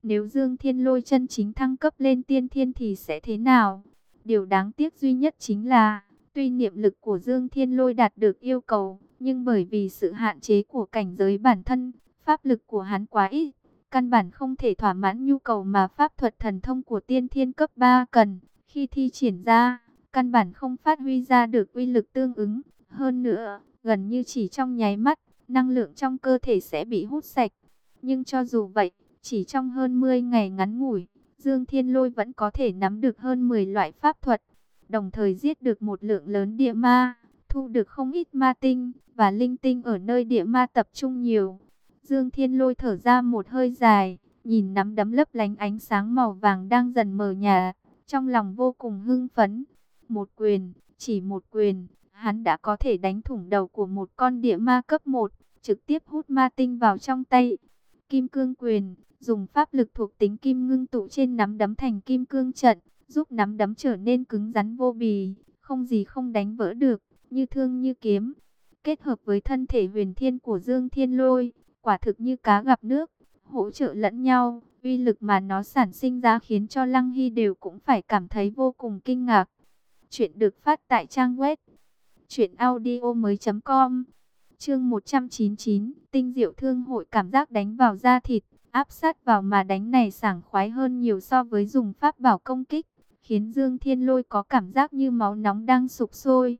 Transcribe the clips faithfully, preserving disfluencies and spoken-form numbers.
Nếu Dương Thiên Lôi chân chính thăng cấp lên tiên thiên thì sẽ thế nào? Điều đáng tiếc duy nhất chính là, tuy niệm lực của Dương Thiên Lôi đạt được yêu cầu, nhưng bởi vì sự hạn chế của cảnh giới bản thân, pháp lực của hắn quá ít, căn bản không thể thỏa mãn nhu cầu mà pháp thuật thần thông của tiên thiên cấp ba cần. Khi thi triển ra, căn bản không phát huy ra được uy lực tương ứng. Hơn nữa, gần như chỉ trong nháy mắt, năng lượng trong cơ thể sẽ bị hút sạch. Nhưng cho dù vậy, chỉ trong hơn mười ngày ngắn ngủi, Dương Thiên Lôi vẫn có thể nắm được hơn mười loại pháp thuật, đồng thời giết được một lượng lớn địa ma, thu được không ít ma tinh và linh tinh ở nơi địa ma tập trung nhiều. Dương Thiên Lôi thở ra một hơi dài, nhìn nắm đấm lấp lánh ánh sáng màu vàng đang dần mờ nhạt, trong lòng vô cùng hưng phấn. Một quyền, chỉ một quyền, hắn đã có thể đánh thủng đầu của một con địa ma cấp một, trực tiếp hút ma tinh vào trong tay. Kim cương quyền, dùng pháp lực thuộc tính kim ngưng tụ trên nắm đấm thành kim cương trận, giúp nắm đấm trở nên cứng rắn vô bì, không gì không đánh vỡ được, như thương như kiếm. Kết hợp với thân thể huyền thiên của Dương Thiên Lôi, quả thực như cá gặp nước, hỗ trợ lẫn nhau, uy lực mà nó sản sinh ra khiến cho Lăng Hy đều cũng phải cảm thấy vô cùng kinh ngạc. Chuyện được phát tại trang web truyện audio mới chấm com. Chương một trăm chín mươi chín, tinh diệu thương hội, cảm giác đánh vào da thịt, áp sát vào mà đánh này sảng khoái hơn nhiều so với dùng pháp bảo công kích, khiến Dương Thiên Lôi có cảm giác như máu nóng đang sục sôi.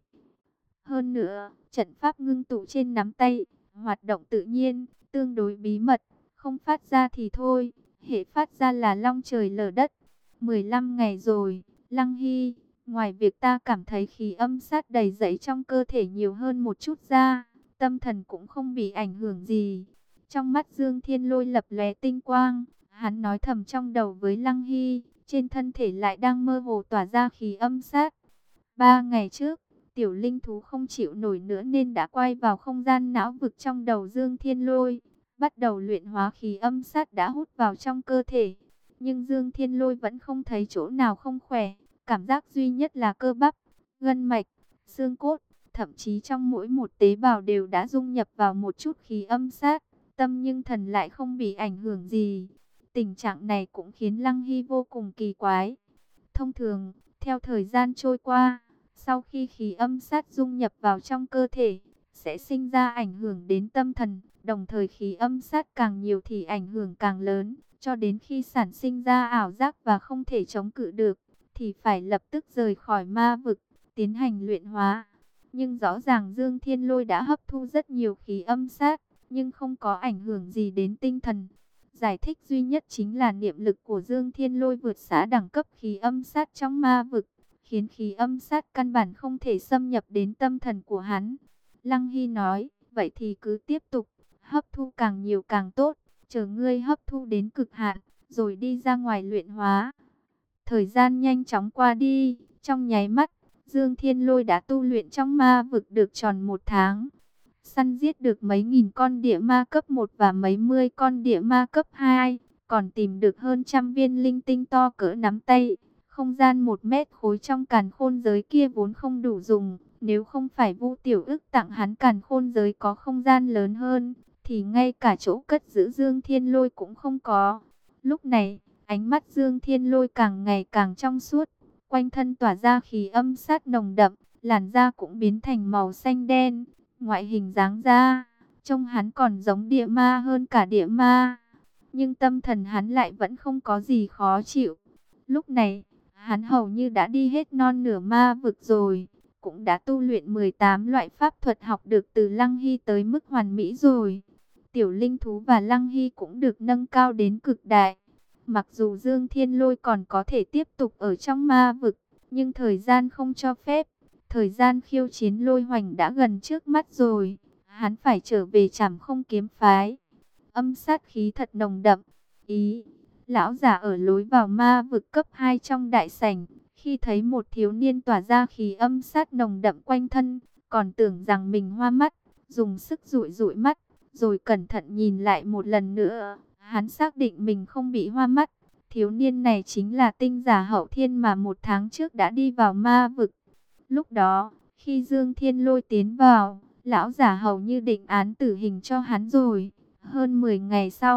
Hơn nữa, trận pháp ngưng tụ trên nắm tay, hoạt động tự nhiên, tương đối bí mật, không phát ra thì thôi, hệ phát ra là long trời lở đất. mười lăm ngày rồi, Lăng Hy, ngoài việc ta cảm thấy khí âm sát đầy dẫy trong cơ thể nhiều hơn một chút ra, tâm thần cũng không bị ảnh hưởng gì. Trong mắt Dương Thiên Lôi lập lóe tinh quang, hắn nói thầm trong đầu với Lăng Hy, trên thân thể lại đang mơ hồ tỏa ra khí âm sát. Ba ngày trước, tiểu linh thú không chịu nổi nữa nên đã quay vào không gian não vực trong đầu Dương Thiên Lôi, bắt đầu luyện hóa khí âm sát đã hút vào trong cơ thể. Nhưng Dương Thiên Lôi vẫn không thấy chỗ nào không khỏe, cảm giác duy nhất là cơ bắp, gân mạch, xương cốt, thậm chí trong mỗi một tế bào đều đã dung nhập vào một chút khí âm sát, tâm nhưng thần lại không bị ảnh hưởng gì. Tình trạng này cũng khiến Lăng Hy vô cùng kỳ quái. Thông thường, theo thời gian trôi qua, sau khi khí âm sát dung nhập vào trong cơ thể, sẽ sinh ra ảnh hưởng đến tâm thần, đồng thời khí âm sát càng nhiều thì ảnh hưởng càng lớn, cho đến khi sản sinh ra ảo giác và không thể chống cự được, thì phải lập tức rời khỏi ma vực, tiến hành luyện hóa. Nhưng rõ ràng Dương Thiên Lôi đã hấp thu rất nhiều khí âm sát, nhưng không có ảnh hưởng gì đến tinh thần. Giải thích duy nhất chính là niệm lực của Dương Thiên Lôi vượt xa đẳng cấp khí âm sát trong ma vực, khiến khí âm sát căn bản không thể xâm nhập đến tâm thần của hắn. Lăng Hy nói, vậy thì cứ tiếp tục, hấp thu càng nhiều càng tốt, chờ ngươi hấp thu đến cực hạn, rồi đi ra ngoài luyện hóa. Thời gian nhanh chóng qua đi, trong nháy mắt, Dương Thiên Lôi đã tu luyện trong ma vực được tròn một tháng. Săn giết được mấy nghìn con địa ma cấp một và mấy mươi con địa ma cấp hai, còn tìm được hơn trăm viên linh tinh to cỡ nắm tay. Không gian một mét khối trong càn khôn giới kia vốn không đủ dùng, nếu không phải Vu Tiểu Ức tặng hắn càn khôn giới có không gian lớn hơn, thì ngay cả chỗ cất giữ Dương Thiên Lôi cũng không có. Lúc này, ánh mắt Dương Thiên Lôi càng ngày càng trong suốt, quanh thân tỏa ra khí âm sát nồng đậm, làn da cũng biến thành màu xanh đen, ngoại hình dáng ra, trông hắn còn giống địa ma hơn cả địa ma. Nhưng tâm thần hắn lại vẫn không có gì khó chịu. Lúc này, hắn hầu như đã đi hết non nửa ma vực rồi, cũng đã tu luyện mười tám loại pháp thuật học được từ Lăng Hy tới mức hoàn mỹ rồi. Tiểu linh thú và Lăng Hy cũng được nâng cao đến cực đại. Mặc dù Dương Thiên Lôi còn có thể tiếp tục ở trong ma vực, nhưng thời gian không cho phép. Thời gian khiêu chiến Lôi Hoành đã gần trước mắt rồi, hắn phải trở về Trảm Không kiếm phái. Âm sát khí thật nồng đậm. Ý, lão giả ở lối vào ma vực cấp hai trong đại sảnh, khi thấy một thiếu niên tỏa ra khí âm sát nồng đậm quanh thân, còn tưởng rằng mình hoa mắt, dùng sức dụi dụi mắt, rồi cẩn thận nhìn lại một lần nữa, hắn xác định mình không bị hoa mắt. Thiếu niên này chính là tinh giả Hậu Thiên mà một tháng trước đã đi vào ma vực. Lúc đó, khi Dương Thiên Lôi tiến vào, lão giả hầu như định án tử hình cho hắn rồi. Hơn mười ngày sau,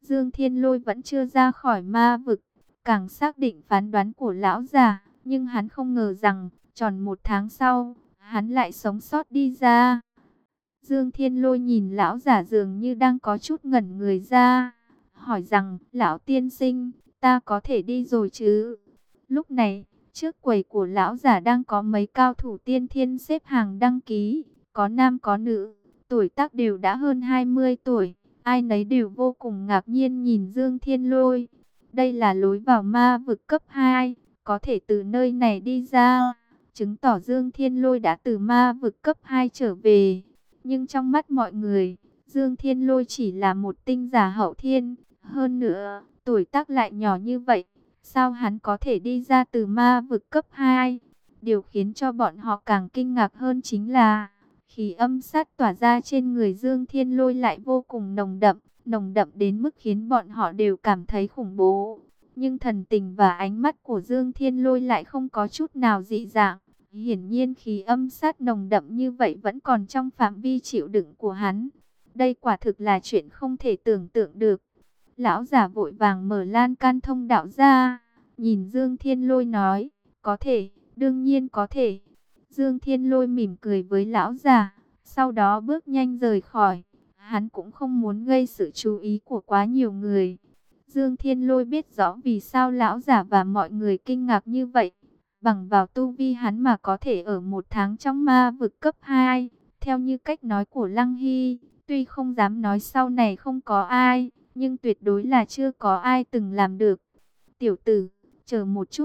Dương Thiên Lôi vẫn chưa ra khỏi ma vực, càng xác định phán đoán của lão già, nhưng hắn không ngờ rằng, tròn một tháng sau, hắn lại sống sót đi ra. Dương Thiên Lôi nhìn lão giả dường như đang có chút ngẩn người ra, hỏi rằng, lão tiên sinh, ta có thể đi rồi chứ? Lúc này, trước quầy của lão giả đang có mấy cao thủ tiên thiên xếp hàng đăng ký, có nam có nữ, tuổi tác đều đã hơn hai mươi tuổi, ai nấy đều vô cùng ngạc nhiên nhìn Dương Thiên Lôi. Đây là lối vào ma vực cấp hai, có thể từ nơi này đi ra, chứng tỏ Dương Thiên Lôi đã từ ma vực cấp hai trở về. Nhưng trong mắt mọi người, Dương Thiên Lôi chỉ là một tinh giả hậu thiên, hơn nữa, tuổi tác lại nhỏ như vậy, sao hắn có thể đi ra từ ma vực cấp hai? Điều khiến cho bọn họ càng kinh ngạc hơn chính là, khí âm sát tỏa ra trên người Dương Thiên Lôi lại vô cùng nồng đậm, nồng đậm đến mức khiến bọn họ đều cảm thấy khủng bố. Nhưng thần tình và ánh mắt của Dương Thiên Lôi lại không có chút nào dị dạng. Hiển nhiên khí âm sát nồng đậm như vậy vẫn còn trong phạm vi chịu đựng của hắn. Đây quả thực là chuyện không thể tưởng tượng được. Lão giả vội vàng mở lan can thông đạo ra, nhìn Dương Thiên Lôi nói, có thể, đương nhiên có thể. Dương Thiên Lôi mỉm cười với lão già, sau đó bước nhanh rời khỏi. Hắn cũng không muốn gây sự chú ý của quá nhiều người. Dương Thiên Lôi biết rõ vì sao lão giả và mọi người kinh ngạc như vậy. Bằng vào tu vi hắn mà có thể ở một tháng trong ma vực cấp hai, theo như cách nói của Lăng Hy, tuy không dám nói sau này không có ai, nhưng tuyệt đối là chưa có ai từng làm được. Tiểu tử, chờ một chút.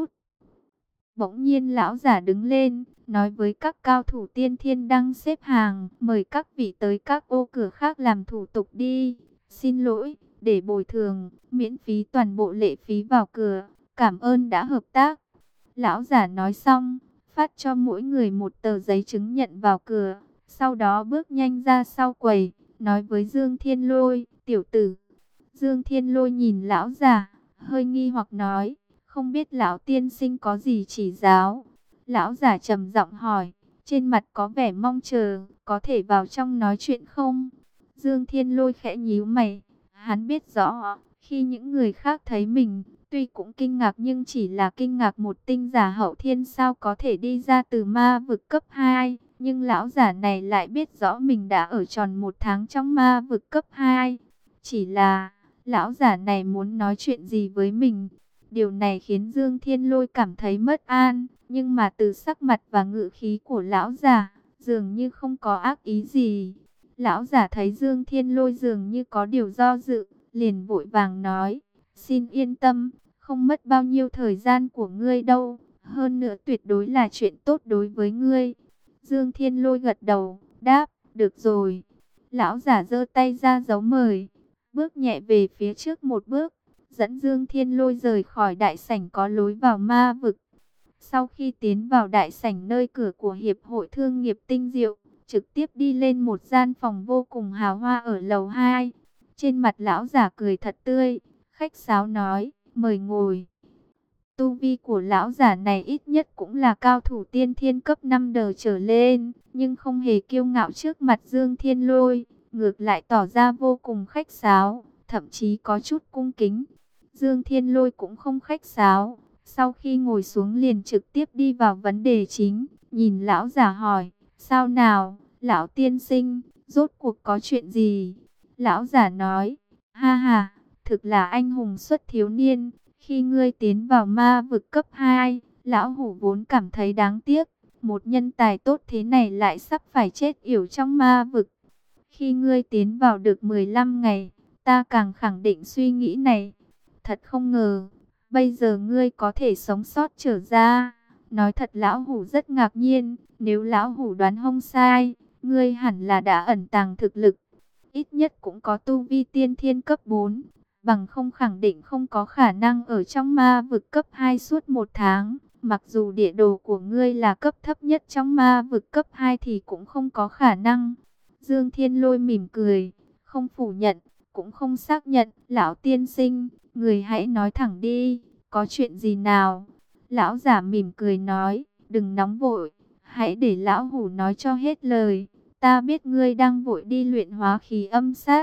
Bỗng nhiên lão giả đứng lên, nói với các cao thủ tiên thiên đang xếp hàng, mời các vị tới các ô cửa khác làm thủ tục đi. Xin lỗi, để bồi thường, miễn phí toàn bộ lệ phí vào cửa, cảm ơn đã hợp tác. Lão giả nói xong, phát cho mỗi người một tờ giấy chứng nhận vào cửa, sau đó bước nhanh ra sau quầy, nói với Dương Thiên Lôi, tiểu tử. Dương Thiên Lôi nhìn lão giả, hơi nghi hoặc nói, không biết lão tiên sinh có gì chỉ giáo. Lão giả trầm giọng hỏi, trên mặt có vẻ mong chờ, có thể vào trong nói chuyện không? Dương Thiên Lôi khẽ nhíu mày, hắn biết rõ, khi những người khác thấy mình, tuy cũng kinh ngạc nhưng chỉ là kinh ngạc một tinh giả hậu thiên sao có thể đi ra từ ma vực cấp hai. Nhưng lão giả này lại biết rõ mình đã ở tròn một tháng trong ma vực cấp hai. Chỉ là, lão giả này muốn nói chuyện gì với mình? Điều này khiến Dương Thiên Lôi cảm thấy mất an. Nhưng mà từ sắc mặt và ngữ khí của lão giả, dường như không có ác ý gì. Lão giả thấy Dương Thiên Lôi dường như có điều do dự, liền vội vàng nói, xin yên tâm, không mất bao nhiêu thời gian của ngươi đâu, hơn nữa tuyệt đối là chuyện tốt đối với ngươi. Dương Thiên Lôi gật đầu, đáp, được rồi. Lão giả giơ tay ra dấu mời, bước nhẹ về phía trước một bước, dẫn Dương Thiên Lôi rời khỏi đại sảnh có lối vào ma vực. Sau khi tiến vào đại sảnh nơi cửa của Hiệp hội Thương nghiệp Tinh Diệu, trực tiếp đi lên một gian phòng vô cùng hào hoa ở lầu hai. Trên mặt lão giả cười thật tươi, khách sáo nói, mời ngồi. Tu vi của lão giả này ít nhất cũng là cao thủ tiên thiên cấp năm đờ trở lên, nhưng không hề kiêu ngạo trước mặt Dương Thiên Lôi, ngược lại tỏ ra vô cùng khách sáo, thậm chí có chút cung kính. Dương Thiên Lôi cũng không khách sáo, sau khi ngồi xuống liền trực tiếp đi vào vấn đề chính, nhìn lão giả hỏi, sao nào, lão tiên sinh, rốt cuộc có chuyện gì? Lão giả nói, ha ha, thực là anh hùng xuất thiếu niên. Khi ngươi tiến vào ma vực cấp hai, lão hủ vốn cảm thấy đáng tiếc. Một nhân tài tốt thế này lại sắp phải chết yểu trong ma vực. Khi ngươi tiến vào được mười lăm ngày, ta càng khẳng định suy nghĩ này. Thật không ngờ, bây giờ ngươi có thể sống sót trở ra. Nói thật lão hủ rất ngạc nhiên, nếu lão hủ đoán không sai, ngươi hẳn là đã ẩn tàng thực lực. Ít nhất cũng có tu vi tiên thiên cấp bốn. Bằng không khẳng định không có khả năng ở trong ma vực cấp hai suốt một tháng. Mặc dù địa đồ của ngươi là cấp thấp nhất trong ma vực cấp hai thì cũng không có khả năng. Dương Thiên Lôi mỉm cười, không phủ nhận, cũng không xác nhận. Lão tiên sinh, người hãy nói thẳng đi, có chuyện gì nào? Lão giả mỉm cười nói, đừng nóng vội, hãy để lão hủ nói cho hết lời. Ta biết ngươi đang vội đi luyện hóa khí âm sát.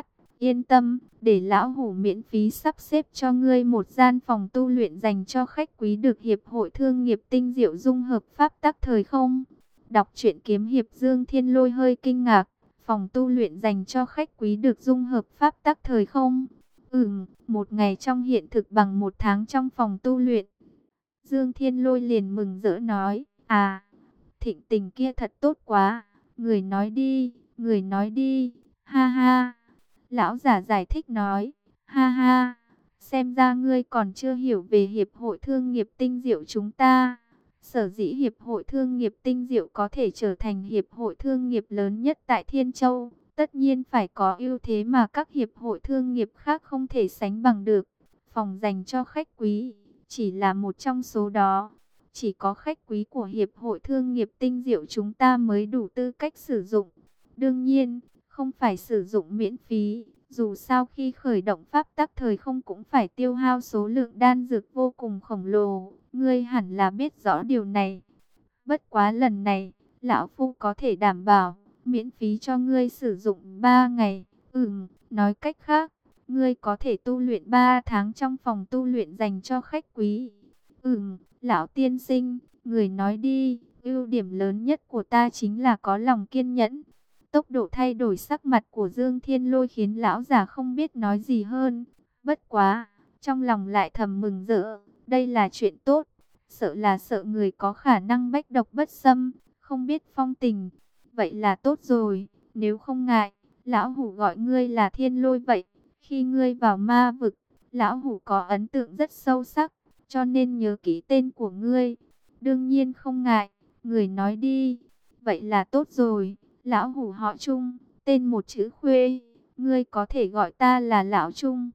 yên tâm, để lão hủ miễn phí sắp xếp cho ngươi một gian phòng tu luyện dành cho khách quý được Hiệp hội Thương nghiệp Tinh Diệu dung hợp pháp tắc thời không. Đọc truyện kiếm hiệp, Dương Thiên Lôi hơi kinh ngạc, phòng tu luyện dành cho khách quý được dung hợp pháp tắc thời không. Ừm, một ngày trong hiện thực bằng một tháng trong phòng tu luyện. Dương Thiên Lôi liền mừng rỡ nói, à, thịnh tình kia thật tốt quá, người nói đi, người nói đi, ha ha. Lão giả giải thích nói, ha ha, xem ra ngươi còn chưa hiểu về Hiệp hội Thương nghiệp Tinh Diệu chúng ta. Sở dĩ Hiệp hội Thương nghiệp Tinh Diệu có thể trở thành Hiệp hội Thương nghiệp lớn nhất tại Thiên Châu, tất nhiên phải có ưu thế mà các Hiệp hội Thương nghiệp khác không thể sánh bằng được. Phòng dành cho khách quý chỉ là một trong số đó. Chỉ có khách quý của Hiệp hội Thương nghiệp Tinh Diệu chúng ta mới đủ tư cách sử dụng. Đương nhiên, không phải sử dụng miễn phí. Dù sao khi khởi động pháp tắc thời không cũng phải tiêu hao số lượng đan dược vô cùng khổng lồ. Ngươi hẳn là biết rõ điều này. Bất quá lần này, lão phu có thể đảm bảo, miễn phí cho ngươi sử dụng ba ngày. Ừm, nói cách khác, ngươi có thể tu luyện ba tháng trong phòng tu luyện dành cho khách quý. Ừm, lão tiên sinh, người nói đi, ưu điểm lớn nhất của ta chính là có lòng kiên nhẫn. Tốc độ thay đổi sắc mặt của Dương Thiên Lôi khiến lão già không biết nói gì hơn. Bất quá, trong lòng lại thầm mừng rỡ, đây là chuyện tốt. Sợ là sợ người có khả năng bách độc bất xâm, không biết phong tình. Vậy là tốt rồi, nếu không ngại, lão hủ gọi ngươi là Thiên Lôi vậy. Khi ngươi vào ma vực, lão hủ có ấn tượng rất sâu sắc, cho nên nhớ kỹ tên của ngươi. Đương nhiên không ngại, người nói đi. Vậy là tốt rồi, lão hủ họ Trung, tên một chữ Khuê, ngươi có thể gọi ta là lão Trung.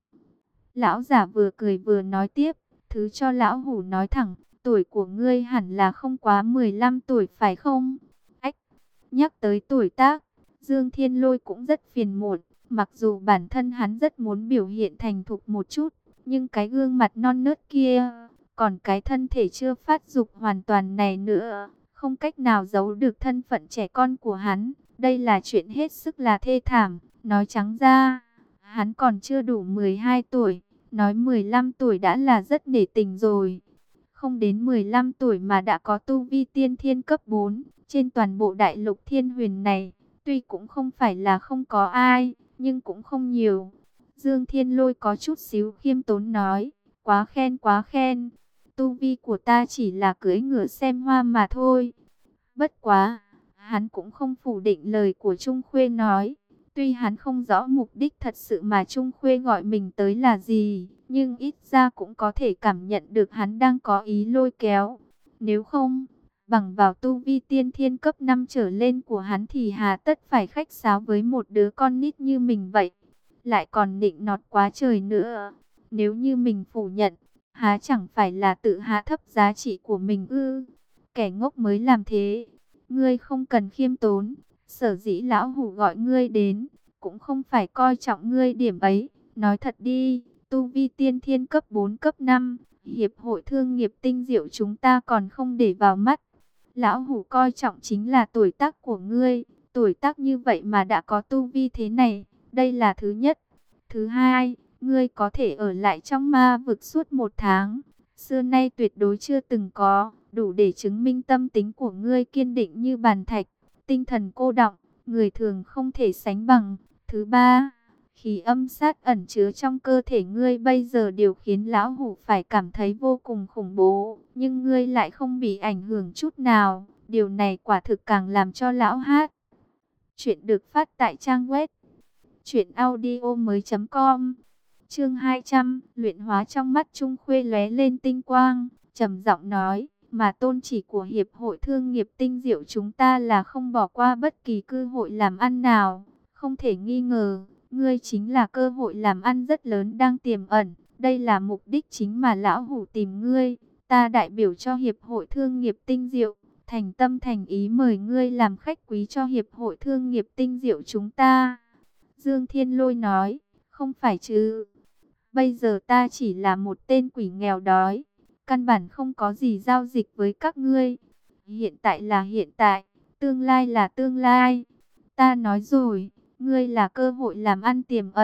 Lão giả vừa cười vừa nói tiếp, thứ cho lão hủ nói thẳng, tuổi của ngươi hẳn là không quá mười lăm tuổi phải không? Ách, nhắc tới tuổi tác, Dương Thiên Lôi cũng rất phiền muộn, mặc dù bản thân hắn rất muốn biểu hiện thành thục một chút, nhưng cái gương mặt non nớt kia, còn cái thân thể chưa phát dục hoàn toàn này nữa, không cách nào giấu được thân phận trẻ con của hắn. Đây là chuyện hết sức là thê thảm, nói trắng ra, hắn còn chưa đủ mười hai tuổi, nói mười lăm tuổi đã là rất nể tình rồi. Không đến mười lăm tuổi mà đã có tu vi tiên thiên cấp bốn, trên toàn bộ đại lục thiên huyền này, tuy cũng không phải là không có ai, nhưng cũng không nhiều. Dương Thiên Lôi có chút xíu khiêm tốn nói, quá khen quá khen, tu vi của ta chỉ là cưỡi ngựa xem hoa mà thôi. Bất quá, hắn cũng không phủ định lời của Trung Khuê nói. Tuy hắn không rõ mục đích thật sự mà Trung Khuê gọi mình tới là gì, nhưng ít ra cũng có thể cảm nhận được hắn đang có ý lôi kéo. Nếu không, bằng vào tu vi tiên thiên cấp năm trở lên của hắn thì hà tất phải khách sáo với một đứa con nít như mình vậy. Lại còn nịnh nọt quá trời nữa. Nếu như mình phủ nhận, há chẳng phải là tự hạ thấp giá trị của mình ư? Kẻ ngốc mới làm thế. Ngươi không cần khiêm tốn. Sở dĩ lão hủ gọi ngươi đến, cũng không phải coi trọng ngươi điểm ấy. Nói thật đi, tu vi tiên thiên cấp bốn cấp năm, Hiệp hội Thương nghiệp Tinh Diệu chúng ta còn không để vào mắt. Lão hủ coi trọng chính là tuổi tác của ngươi. Tuổi tác như vậy mà đã có tu vi thế này, đây là thứ nhất. Thứ hai, ngươi có thể ở lại trong ma vực suốt một tháng. Xưa nay tuyệt đối chưa từng có, đủ để chứng minh tâm tính của ngươi kiên định như bàn thạch, tinh thần cô đọng, người thường không thể sánh bằng. Thứ ba, khí âm sát ẩn chứa trong cơ thể ngươi bây giờ điều khiến lão hủ phải cảm thấy vô cùng khủng bố, nhưng ngươi lại không bị ảnh hưởng chút nào. Điều này quả thực càng làm cho lão hát. Chuyện được phát tại trang web truyện audio mới chấm com. Chương hai trăm, luyện hóa. Trong mắt Trung Khuê lóe lên tinh quang, trầm giọng nói, mà tôn chỉ của Hiệp hội Thương nghiệp Tinh Diệu chúng ta là không bỏ qua bất kỳ cơ hội làm ăn nào. Không thể nghi ngờ, ngươi chính là cơ hội làm ăn rất lớn đang tiềm ẩn. Đây là mục đích chính mà lão hủ tìm ngươi. Ta đại biểu cho Hiệp hội Thương nghiệp Tinh Diệu, thành tâm thành ý mời ngươi làm khách quý cho Hiệp hội Thương nghiệp Tinh Diệu chúng ta. Dương Thiên Lôi nói, không phải chứ. Bây giờ ta chỉ là một tên quỷ nghèo đói, căn bản không có gì giao dịch với các ngươi. Hiện tại là hiện tại, tương lai là tương lai. Ta nói rồi, ngươi là cơ hội làm ăn tiềm ẩn,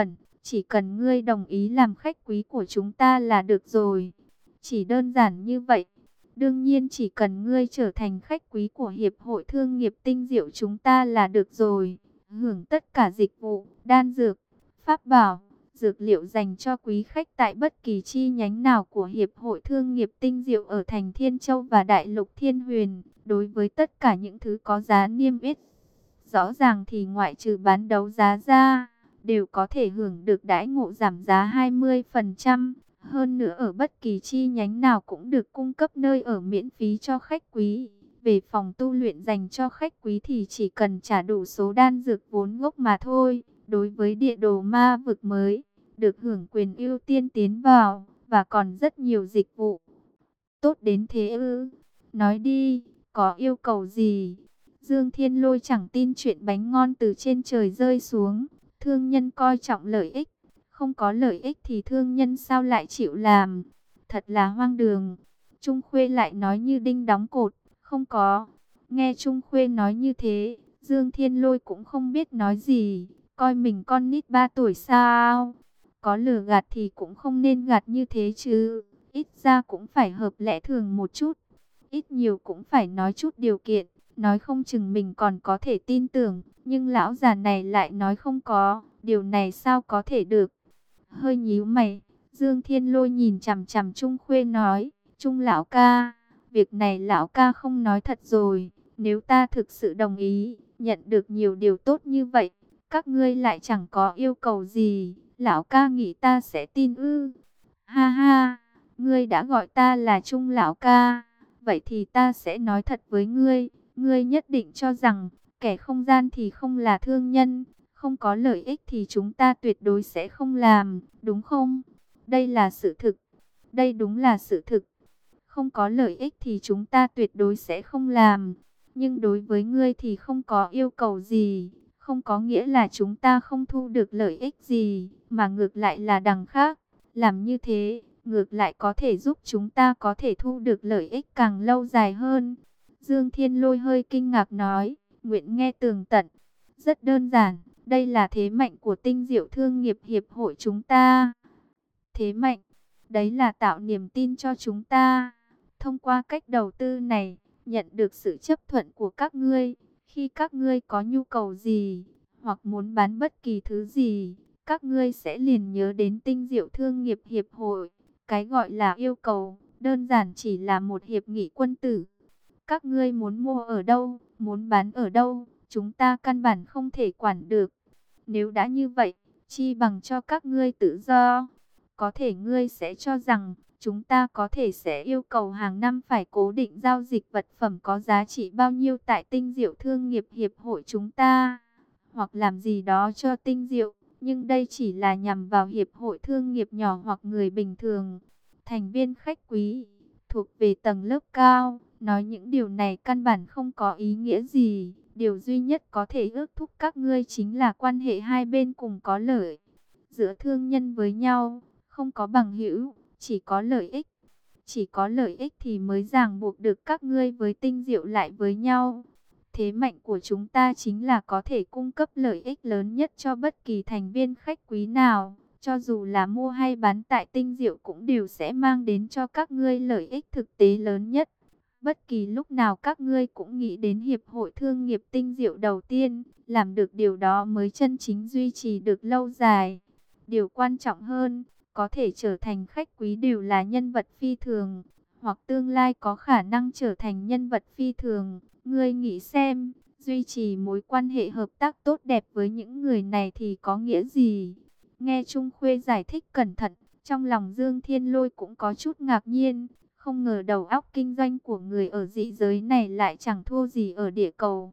Chỉ cần ngươi đồng ý làm khách quý của chúng ta là được rồi. Chỉ đơn giản như vậy. Đương nhiên chỉ cần ngươi trở thành khách quý của Hiệp hội Thương nghiệp Tinh Diệu chúng ta là được rồi. Hưởng tất cả dịch vụ, đan dược, pháp bảo, dược liệu dành cho quý khách tại bất kỳ chi nhánh nào của Hiệp hội Thương nghiệp Tinh Diệu ở thành Thiên Châu và Đại lục Thiên Huyền. Đối với tất cả những thứ có giá niêm yết rõ ràng thì ngoại trừ bán đấu giá ra, đều có thể hưởng được đãi ngộ giảm giá hai mươi phần trăm. Hơn nữa ở bất kỳ chi nhánh nào cũng được cung cấp nơi ở miễn phí cho khách quý. Về phòng tu luyện dành cho khách quý thì chỉ cần trả đủ số đan dược vốn gốc mà thôi. Đối với địa đồ ma vực mới, được hưởng quyền ưu tiên tiến vào, và còn rất nhiều dịch vụ. Tốt đến thế ư? Nói đi, có yêu cầu gì? Dương Thiên Lôi chẳng tin chuyện bánh ngon từ trên trời rơi xuống. Thương nhân coi trọng lợi ích. Không có lợi ích thì thương nhân sao lại chịu làm? Thật là hoang đường. Trung Khuê lại nói như đinh đóng cột. Không có. Nghe Trung Khuê nói như thế, Dương Thiên Lôi cũng không biết nói gì. Coi mình con nít ba tuổi sao? Có lừa gạt thì cũng không nên gạt như thế chứ. Ít ra cũng phải hợp lẽ thường một chút. Ít nhiều cũng phải nói chút điều kiện. Nói không chừng mình còn có thể tin tưởng. Nhưng lão già này lại nói không có. Điều này sao có thể được? Hơi nhíu mày, Dương Thiên Lôi nhìn chằm chằm Trung Khuê nói, Trung lão ca, việc này lão ca không nói thật rồi, nếu ta thực sự đồng ý, nhận được nhiều điều tốt như vậy, các ngươi lại chẳng có yêu cầu gì, lão ca nghĩ ta sẽ tin ư? Ha ha, ngươi đã gọi ta là Trung lão ca, vậy thì ta sẽ nói thật với ngươi, ngươi nhất định cho rằng, kẻ không gian thì không là thương nhân. Không có lợi ích thì chúng ta tuyệt đối sẽ không làm, đúng không? Đây là sự thực. Đây đúng là sự thực. Không có lợi ích thì chúng ta tuyệt đối sẽ không làm. Nhưng đối với ngươi thì không có yêu cầu gì. Không có nghĩa là chúng ta không thu được lợi ích gì. Mà ngược lại là đằng khác. Làm như thế, ngược lại có thể giúp chúng ta có thể thu được lợi ích càng lâu dài hơn. Dương Thiên Lôi hơi kinh ngạc nói, nguyện nghe tường tận. Rất đơn giản. Đây là thế mạnh của Tinh Diệu Thương nghiệp Hiệp hội chúng ta. Thế mạnh, đấy là tạo niềm tin cho chúng ta. Thông qua cách đầu tư này, nhận được sự chấp thuận của các ngươi. Khi các ngươi có nhu cầu gì, hoặc muốn bán bất kỳ thứ gì, các ngươi sẽ liền nhớ đến Tinh Diệu Thương nghiệp Hiệp hội. Cái gọi là yêu cầu, đơn giản chỉ là một hiệp nghị quân tử. Các ngươi muốn mua ở đâu, muốn bán ở đâu, chúng ta căn bản không thể quản được. Nếu đã như vậy, chi bằng cho các ngươi tự do. Có thể ngươi sẽ cho rằng, chúng ta có thể sẽ yêu cầu hàng năm phải cố định giao dịch vật phẩm có giá trị bao nhiêu tại Tinh Diệu Thương nghiệp Hiệp hội chúng ta. Hoặc làm gì đó cho Tinh Diệu, nhưng đây chỉ là nhằm vào Hiệp hội Thương nghiệp nhỏ hoặc người bình thường. Thành viên khách quý, thuộc về tầng lớp cao, nói những điều này căn bản không có ý nghĩa gì. Điều duy nhất có thể ước thúc các ngươi chính là quan hệ hai bên cùng có lợi. Giữa thương nhân với nhau, không có bằng hữu, chỉ có lợi ích. Chỉ có lợi ích thì mới ràng buộc được các ngươi với Tinh Diệu lại với nhau. Thế mạnh của chúng ta chính là có thể cung cấp lợi ích lớn nhất cho bất kỳ thành viên khách quý nào. Cho dù là mua hay bán tại Tinh Diệu cũng đều sẽ mang đến cho các ngươi lợi ích thực tế lớn nhất. Bất kỳ lúc nào các ngươi cũng nghĩ đến Hiệp hội Thương nghiệp Tinh Diệu đầu tiên, làm được điều đó mới chân chính duy trì được lâu dài. Điều quan trọng hơn, có thể trở thành khách quý đều là nhân vật phi thường, hoặc tương lai có khả năng trở thành nhân vật phi thường. Ngươi nghĩ xem, duy trì mối quan hệ hợp tác tốt đẹp với những người này thì có nghĩa gì? Nghe Trung Khuê giải thích cẩn thận, trong lòng Dương Thiên Lôi cũng có chút ngạc nhiên. Không ngờ đầu óc kinh doanh của người ở dị giới này lại chẳng thua gì ở địa cầu.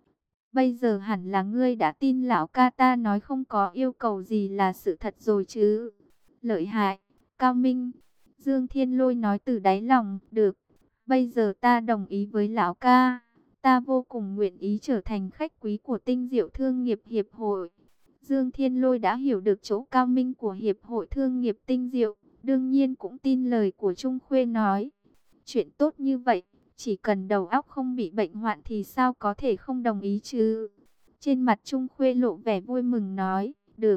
Bây giờ hẳn là ngươi đã tin lão ca ta nói không có yêu cầu gì là sự thật rồi chứ. Lợi hại, cao minh. Dương Thiên Lôi nói từ đáy lòng, được. Bây giờ ta đồng ý với lão ca. Ta vô cùng nguyện ý trở thành khách quý của Tinh Diệu Thương nghiệp Hiệp hội. Dương Thiên Lôi đã hiểu được chỗ cao minh của Hiệp hội Thương nghiệp Tinh Diệu. Đương nhiên cũng tin lời của Trung Khuê nói. Chuyện tốt như vậy, chỉ cần đầu óc không bị bệnh hoạn thì sao có thể không đồng ý chứ? Trên mặt Trung Khuê lộ vẻ vui mừng nói, được,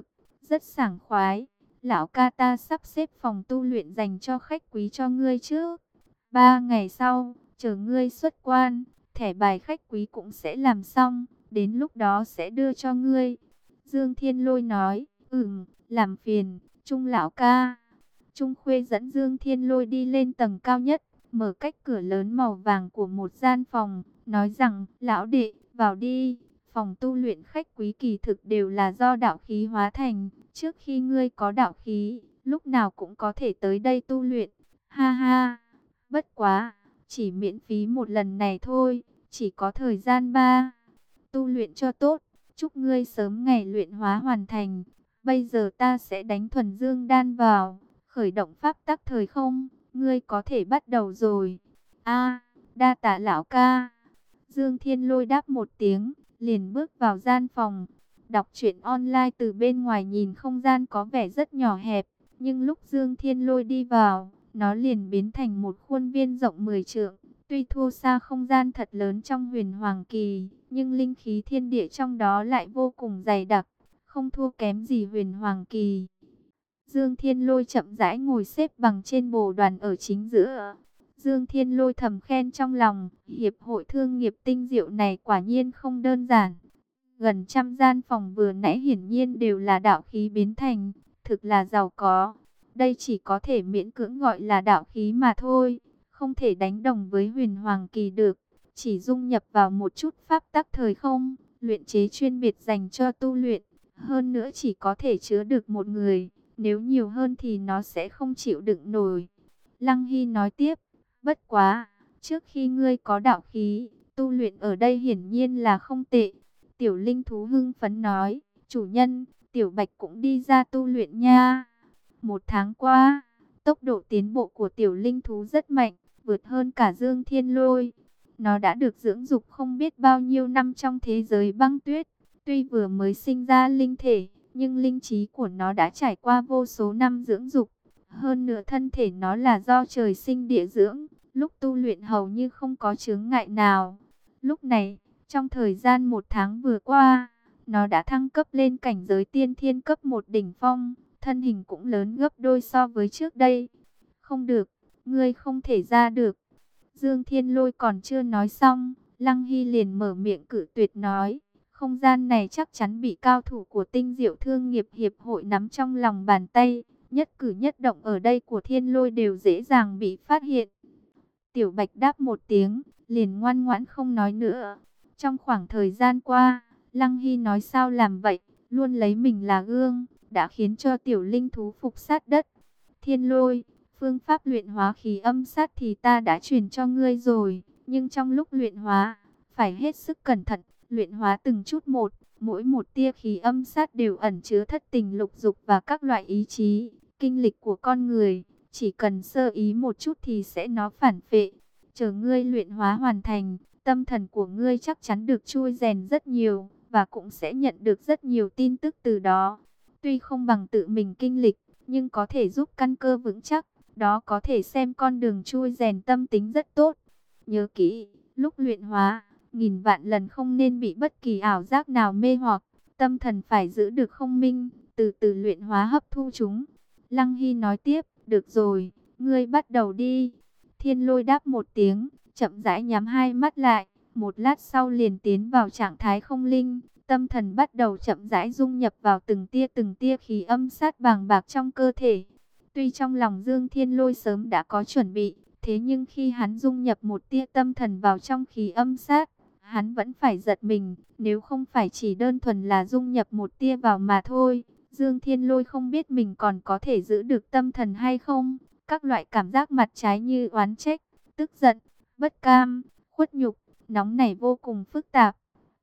rất sảng khoái. Lão ca, ta sắp xếp phòng tu luyện dành cho khách quý cho ngươi chứ. Ba ngày sau, chờ ngươi xuất quan, thẻ bài khách quý cũng sẽ làm xong, đến lúc đó sẽ đưa cho ngươi. Dương Thiên Lôi nói, ừm, làm phiền, Trung lão ca. Trung Khuê dẫn Dương Thiên Lôi đi lên tầng cao nhất, mở cách cửa lớn màu vàng của một gian phòng, nói rằng, lão đệ, vào đi. Phòng tu luyện khách quý kỳ thực đều là do đạo khí hóa thành. Trước khi ngươi có đạo khí, lúc nào cũng có thể tới đây tu luyện. Ha ha, bất quá, chỉ miễn phí một lần này thôi, chỉ có thời gian ba. Tu luyện cho tốt, chúc ngươi sớm ngày luyện hóa hoàn thành. Bây giờ ta sẽ đánh thuần dương đan vào, khởi động pháp tắc thời không, ngươi có thể bắt đầu rồi. A, đa tạ lão ca. Dương Thiên Lôi đáp một tiếng, liền bước vào gian phòng. Đọc truyện online từ bên ngoài nhìn không gian có vẻ rất nhỏ hẹp, nhưng lúc Dương Thiên Lôi đi vào, nó liền biến thành một khuôn viên rộng mười trượng. Tuy thua xa không gian thật lớn trong Huyền Hoàng Kỳ, nhưng linh khí thiên địa trong đó lại vô cùng dày đặc, không thua kém gì Huyền Hoàng Kỳ. Dương Thiên Lôi chậm rãi ngồi xếp bằng trên bồ đoàn ở chính giữa. Dương Thiên Lôi thầm khen trong lòng, hiệp hội thương nghiệp tinh diệu này quả nhiên không đơn giản. Gần trăm gian phòng vừa nãy hiển nhiên đều là đạo khí biến thành, thực là giàu có. Đây chỉ có thể miễn cưỡng gọi là đạo khí mà thôi, không thể đánh đồng với Huyền Hoàng Kỳ được. Chỉ dung nhập vào một chút pháp tắc thời không, luyện chế chuyên biệt dành cho tu luyện. Hơn nữa chỉ có thể chứa được một người, nếu nhiều hơn thì nó sẽ không chịu đựng nổi. Lăng Hy nói tiếp, bất quá, trước khi ngươi có đạo khí, tu luyện ở đây hiển nhiên là không tệ. Tiểu linh thú hưng phấn nói, chủ nhân, tiểu bạch cũng đi ra tu luyện nha. Một tháng qua, tốc độ tiến bộ của tiểu linh thú rất mạnh, vượt hơn cả Dương Thiên Lôi. Nó đã được dưỡng dục không biết bao nhiêu năm trong thế giới băng tuyết. Tuy vừa mới sinh ra linh thể, nhưng linh trí của nó đã trải qua vô số năm dưỡng dục. Hơn nữa thân thể nó là do trời sinh địa dưỡng, lúc tu luyện hầu như không có chướng ngại nào. Lúc này, trong thời gian một tháng vừa qua, nó đã thăng cấp lên cảnh giới tiên thiên cấp một đỉnh phong, thân hình cũng lớn gấp đôi so với trước đây. Không được, ngươi không thể ra được. Dương Thiên Lôi còn chưa nói xong, Lăng Hy liền mở miệng cự tuyệt nói, không gian này chắc chắn bị cao thủ của Tinh Diệu Thương nghiệp Hiệp hội nắm trong lòng bàn tay, nhất cử nhất động ở đây của Thiên Lôi đều dễ dàng bị phát hiện. Tiểu Bạch đáp một tiếng, liền ngoan ngoãn không nói nữa. Trong khoảng thời gian qua, Lăng Hy nói sao làm vậy, luôn lấy mình là gương, đã khiến cho tiểu linh thú phục sát đất. Thiên Lôi, phương pháp luyện hóa khí âm sát thì ta đã truyền cho ngươi rồi, nhưng trong lúc luyện hóa, phải hết sức cẩn thận, luyện hóa từng chút một, mỗi một tia khí âm sát đều ẩn chứa thất tình lục dục và các loại ý chí, kinh lịch của con người, chỉ cần sơ ý một chút thì sẽ nó phản phệ. Chờ ngươi luyện hóa hoàn thành, tâm thần của ngươi chắc chắn được chui rèn rất nhiều, và cũng sẽ nhận được rất nhiều tin tức từ đó. Tuy không bằng tự mình kinh lịch, nhưng có thể giúp căn cơ vững chắc, đó có thể xem con đường chui rèn tâm tính rất tốt. Nhớ kỹ, lúc luyện hóa, nghìn vạn lần không nên bị bất kỳ ảo giác nào mê hoặc, tâm thần phải giữ được không minh, từ từ luyện hóa hấp thu chúng. Lăng Hy nói tiếp, được rồi, ngươi bắt đầu đi. Thiên Lôi đáp một tiếng, chậm rãi nhắm hai mắt lại, một lát sau liền tiến vào trạng thái không linh, tâm thần bắt đầu chậm rãi dung nhập vào từng tia từng tia khí âm sát bàng bạc trong cơ thể. Tuy trong lòng Dương Thiên Lôi sớm đã có chuẩn bị, thế nhưng khi hắn dung nhập một tia tâm thần vào trong khí âm sát, hắn vẫn phải giật mình, nếu không phải chỉ đơn thuần là dung nhập một tia vào mà thôi, Dương Thiên Lôi không biết mình còn có thể giữ được tâm thần hay không. Các loại cảm giác mặt trái như oán trách, tức giận, bất cam, khuất nhục, nóng nảy vô cùng phức tạp.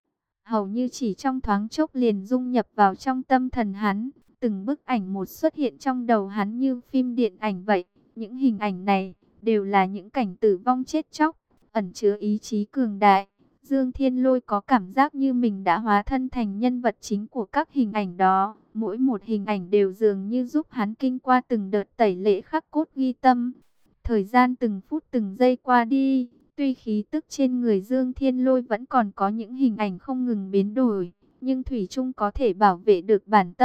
Hầu như chỉ trong thoáng chốc liền dung nhập vào trong tâm thần hắn, từng bức ảnh một xuất hiện trong đầu hắn như phim điện ảnh vậy. Những hình ảnh này đều là những cảnh tử vong chết chóc, ẩn chứa ý chí cường đại. Dương Thiên Lôi có cảm giác như mình đã hóa thân thành nhân vật chính của các hình ảnh đó. Mỗi một hình ảnh đều dường như giúp hắn kinh qua từng đợt tẩy lễ khắc cốt ghi tâm. Thời gian từng phút từng giây qua đi, tuy khí tức trên người Dương Thiên Lôi vẫn còn có những hình ảnh không ngừng biến đổi, nhưng thủy chung có thể bảo vệ được bản tâm.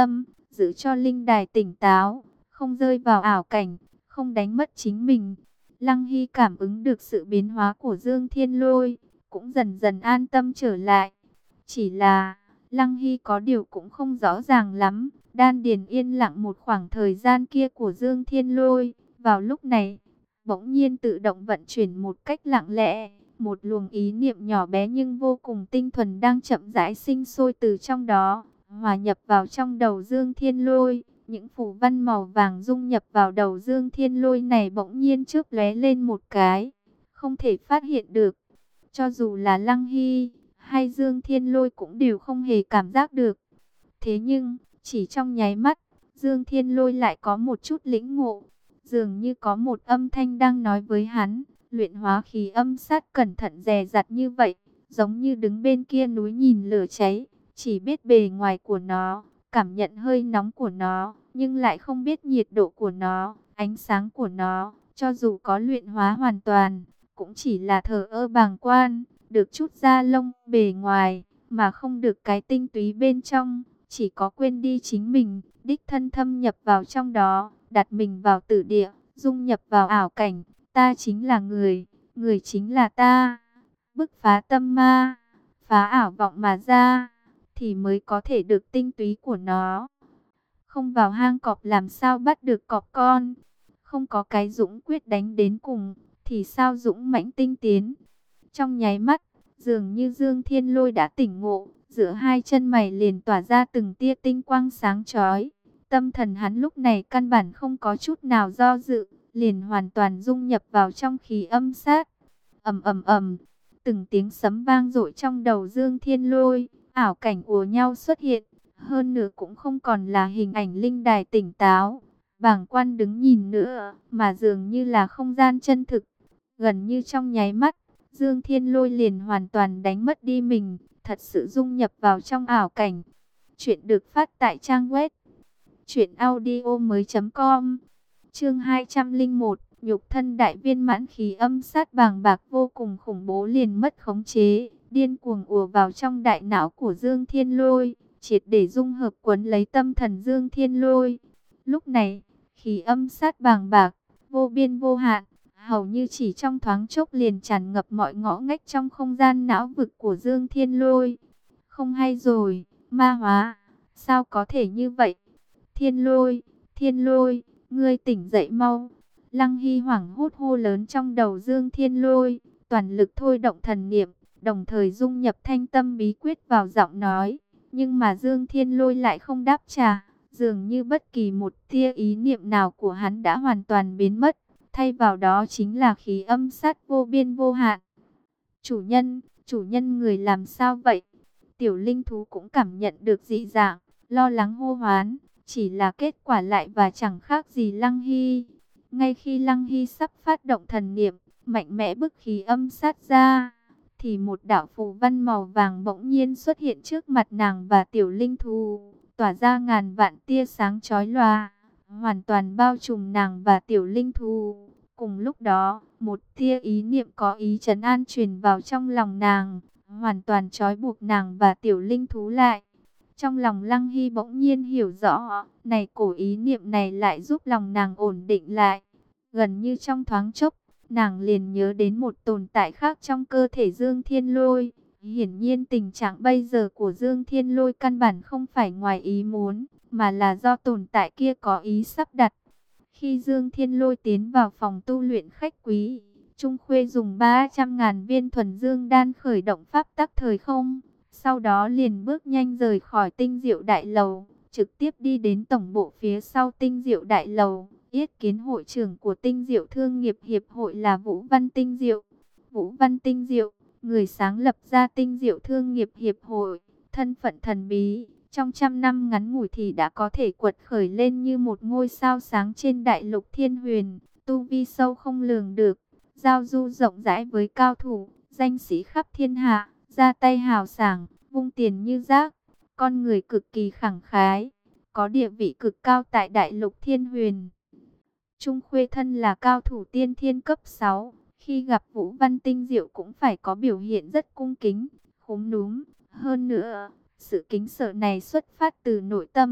giữ cho linh đài tỉnh táo, không rơi vào ảo cảnh, không đánh mất chính mình. Lăng Hy cảm ứng được sự biến hóa của Dương Thiên Lôi, cũng dần dần an tâm trở lại. Chỉ là, Lăng Hy có điều cũng không rõ ràng lắm, đan điền yên lặng một khoảng thời gian kia của Dương Thiên Lôi, vào lúc này, bỗng nhiên tự động vận chuyển một cách lặng lẽ. Một luồng ý niệm nhỏ bé nhưng vô cùng tinh thuần đang chậm rãi sinh sôi từ trong đó, hòa nhập vào trong đầu Dương Thiên Lôi. Những phù văn màu vàng dung nhập vào đầu Dương Thiên Lôi này bỗng nhiên chớp lóe lên một cái, không thể phát hiện được. Cho dù là Lăng Hy hay Dương Thiên Lôi cũng đều không hề cảm giác được. Thế nhưng, chỉ trong nháy mắt, Dương Thiên Lôi lại có một chút lĩnh ngộ. Dường như có một âm thanh đang nói với hắn, luyện hóa khí âm sát cẩn thận dè dặt như vậy, giống như đứng bên kia núi nhìn lửa cháy, chỉ biết bề ngoài của nó, cảm nhận hơi nóng của nó, nhưng lại không biết nhiệt độ của nó, ánh sáng của nó, cho dù có luyện hóa hoàn toàn, cũng chỉ là thờ ơ bàng quan, được chút da lông bề ngoài, mà không được cái tinh túy bên trong, chỉ có quên đi chính mình, đích thân thâm nhập vào trong đó, đặt mình vào tử địa, dung nhập vào ảo cảnh, ta chính là người, người chính là ta, bứt phá tâm ma, phá ảo vọng mà ra, thì mới có thể được tinh túy của nó. Không vào hang cọp làm sao bắt được cọp con, không có cái dũng quyết đánh đến cùng, thì sao dũng mãnh tinh tiến. Trong nháy mắt, dường như Dương Thiên Lôi đã tỉnh ngộ, giữa hai chân mày liền tỏa ra từng tia tinh quang sáng chói. Tâm thần hắn lúc này căn bản không có chút nào do dự, liền hoàn toàn dung nhập vào trong khí âm sát. Ầm ầm ầm, từng tiếng sấm vang dội trong đầu Dương Thiên Lôi, ảo cảnh ùa nhau xuất hiện, hơn nữa cũng không còn là hình ảnh linh đài tỉnh táo, bàng quan đứng nhìn nữa, mà dường như là không gian chân thực. Gần như trong nháy mắt, Dương Thiên Lôi liền hoàn toàn đánh mất đi mình, thật sự dung nhập vào trong ảo cảnh. Chuyện được phát tại trang web truyện audio mới chấm com. Chương hai trăm lẻ một, nhục thân đại viên mãn khí âm sát bàng bạc vô cùng khủng bố liền mất khống chế, điên cuồng ùa vào trong đại não của Dương Thiên Lôi, triệt để dung hợp quấn lấy tâm thần Dương Thiên Lôi. Lúc này, khí âm sát bàng bạc, vô biên vô hạn, hầu như chỉ trong thoáng chốc liền tràn ngập mọi ngõ ngách trong không gian não vực của Dương Thiên Lôi. Không hay rồi, ma hóa, sao có thể như vậy? Thiên Lôi, Thiên Lôi, ngươi tỉnh dậy mau. Lăng Hy hoảng hốt hô lớn trong đầu Dương Thiên Lôi, toàn lực thôi động thần niệm, đồng thời dung nhập thanh tâm bí quyết vào giọng nói. Nhưng mà Dương Thiên Lôi lại không đáp trả, dường như bất kỳ một tia ý niệm nào của hắn đã hoàn toàn biến mất. Thay vào đó chính là khí âm sát vô biên vô hạn. Chủ nhân, chủ nhân người làm sao vậy? Tiểu linh thú cũng cảm nhận được dị dạng, lo lắng hô hoán, chỉ là kết quả lại và chẳng khác gì Lăng Hy. Ngay khi Lăng Hy sắp phát động thần niệm, mạnh mẽ bức khí âm sát ra, thì một đạo phù văn màu vàng bỗng nhiên xuất hiện trước mặt nàng và tiểu linh thú, tỏa ra ngàn vạn tia sáng chói lòa, hoàn toàn bao trùm nàng và tiểu linh thú. Cùng lúc đó, một tia ý niệm có ý trấn an truyền vào trong lòng nàng, hoàn toàn trói buộc nàng và tiểu linh thú lại. Trong lòng Lăng Hy bỗng nhiên hiểu rõ, này cổ ý niệm này lại giúp lòng nàng ổn định lại. Gần như trong thoáng chốc, nàng liền nhớ đến một tồn tại khác trong cơ thể Dương Thiên Lôi. Hiển nhiên tình trạng bây giờ của Dương Thiên Lôi căn bản không phải ngoài ý muốn, mà là do tồn tại kia có ý sắp đặt. Khi Dương Thiên Lôi tiến vào phòng tu luyện khách quý, Trung Khuê dùng ba trăm ngàn viên thuần dương đan khởi động pháp tắc thời không. Sau đó liền bước nhanh rời khỏi tinh diệu đại lầu, trực tiếp đi đến tổng bộ phía sau tinh diệu đại lầu. Yết kiến hội trưởng của tinh diệu thương nghiệp hiệp hội là Vũ Văn Tinh Diệu. Vũ Văn Tinh Diệu, người sáng lập ra tinh diệu thương nghiệp hiệp hội, thân phận thần bí. Trong trăm năm ngắn ngủi thì đã có thể quật khởi lên như một ngôi sao sáng trên đại lục thiên huyền, tu vi sâu không lường được, giao du rộng rãi với cao thủ, danh sĩ khắp thiên hạ, ra tay hào sảng, vung tiền như rác, con người cực kỳ khẳng khái, có địa vị cực cao tại đại lục thiên huyền. Trung Khuê thân là cao thủ tiên thiên cấp sáu, khi gặp Vũ Văn Tinh Diệu cũng phải có biểu hiện rất cung kính, khúm núm, hơn nữa. Sự kính sợ này xuất phát từ nội tâm,